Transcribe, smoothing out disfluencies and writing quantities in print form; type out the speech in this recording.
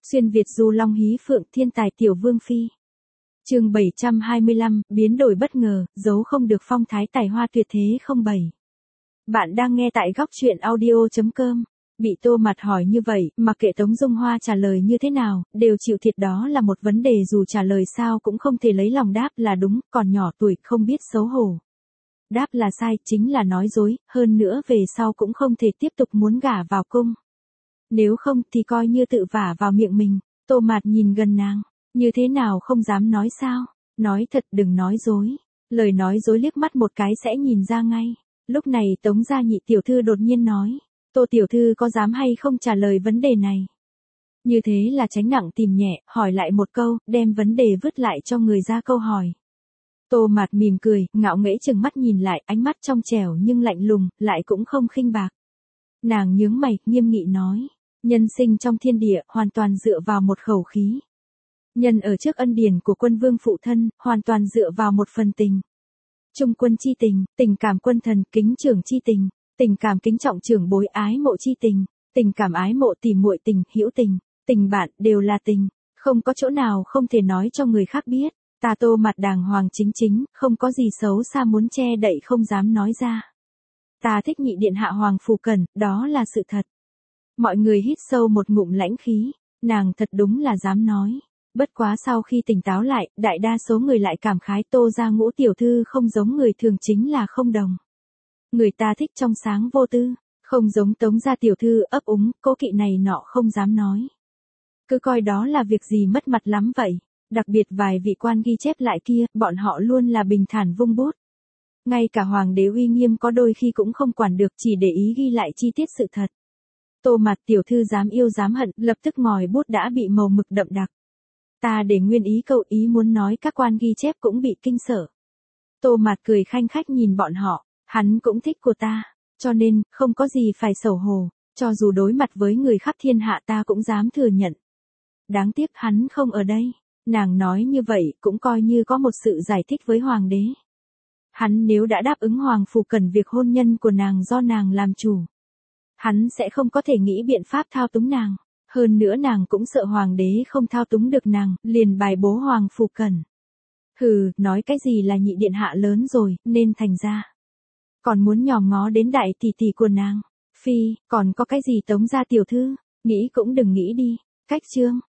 Xuyên Việt du long hí phượng thiên tài tiểu vương phi. Chương 725, biến đổi bất ngờ, giấu không được phong thái tài hoa tuyệt thế không 7. Bạn đang nghe tại góc truyện audio.com. Bị Tô Mạt hỏi như vậy, mà kệ Tống Dung Hoa trả lời như thế nào, đều chịu thiệt, đó là một vấn đề dù trả lời sao cũng không thể lấy lòng đáp là đúng, còn nhỏ tuổi không biết xấu hổ. Đáp là sai, chính là nói dối, hơn nữa về sau cũng không thể tiếp tục muốn gả vào cung. Nếu không thì coi như tự vả vào miệng mình. Tô Mạt nhìn gần nàng, như thế nào không dám nói sao, nói thật đừng nói dối. Lời nói dối liếc mắt một cái sẽ nhìn ra ngay. Lúc này Tống gia nhị tiểu thư đột nhiên nói, Tô tiểu thư có dám hay không trả lời vấn đề này. Như thế là tránh nặng tìm nhẹ, hỏi lại một câu, đem vấn đề vứt lại cho người ra câu hỏi. Tô Mạt mỉm cười, ngạo nghễ chừng mắt nhìn lại, ánh mắt trong trẻo nhưng lạnh lùng, lại cũng không khinh bạc. Nàng nhướng mày, nghiêm nghị nói, nhân sinh trong thiên địa, hoàn toàn dựa vào một khẩu khí. Nhân ở trước ân điển của quân vương phụ thân, hoàn toàn dựa vào một phần tình. Trung quân chi tình, tình cảm quân thần, kính trưởng chi tình, tình cảm kính trọng trưởng bối, ái mộ chi tình, tình cảm ái mộ tỉ muội tình, hữu tình, tình bạn, đều là tình. Không có chỗ nào không thể nói cho người khác biết. Ta Tô Mạt đàng hoàng chính chính, không có gì xấu xa muốn che đậy không dám nói ra. Ta thích nhị điện hạ Hoàng Phủ Cẩn, đó là sự thật. Mọi người hít sâu một ngụm lãnh khí, nàng thật đúng là dám nói. Bất quá sau khi tỉnh táo lại, đại đa số người lại cảm khái Tô gia Ngũ tiểu thư không giống người thường, chính là không đồng. Người ta thích trong sáng vô tư, không giống Tống gia tiểu thư ấp úng, cố kỵ này nọ không dám nói. Cứ coi đó là việc gì mất mặt lắm vậy. Đặc biệt vài vị quan ghi chép lại kia, bọn họ luôn là bình thản vung bút. Ngay cả hoàng đế uy nghiêm có đôi khi cũng không quản được, chỉ để ý ghi lại chi tiết sự thật. Tô Mạt tiểu thư dám yêu dám hận, lập tức ngòi bút đã bị màu mực đậm đặc. Ta để nguyên ý câu ý muốn nói, các quan ghi chép cũng bị kinh sợ. Tô Mạt cười khanh khách nhìn bọn họ, hắn cũng thích của ta, cho nên, không có gì phải xấu hổ, cho dù đối mặt với người khắp thiên hạ ta cũng dám thừa nhận. Đáng tiếc hắn không ở đây. Nàng nói như vậy cũng coi như có một sự giải thích với hoàng đế. Hắn nếu đã đáp ứng Hoàng Phủ Cẩn việc hôn nhân của nàng do nàng làm chủ, hắn sẽ không có thể nghĩ biện pháp thao túng nàng. Hơn nữa nàng cũng sợ hoàng đế không thao túng được nàng, liền bài bố Hoàng Phủ Cẩn. Hừ, nói cái gì là nhị điện hạ lớn rồi, nên thành ra còn muốn nhòm ngó đến đại tỷ tỷ của nàng. Phi, còn có cái gì Tống gia tiểu thư, nghĩ cũng đừng nghĩ đi. Cách chương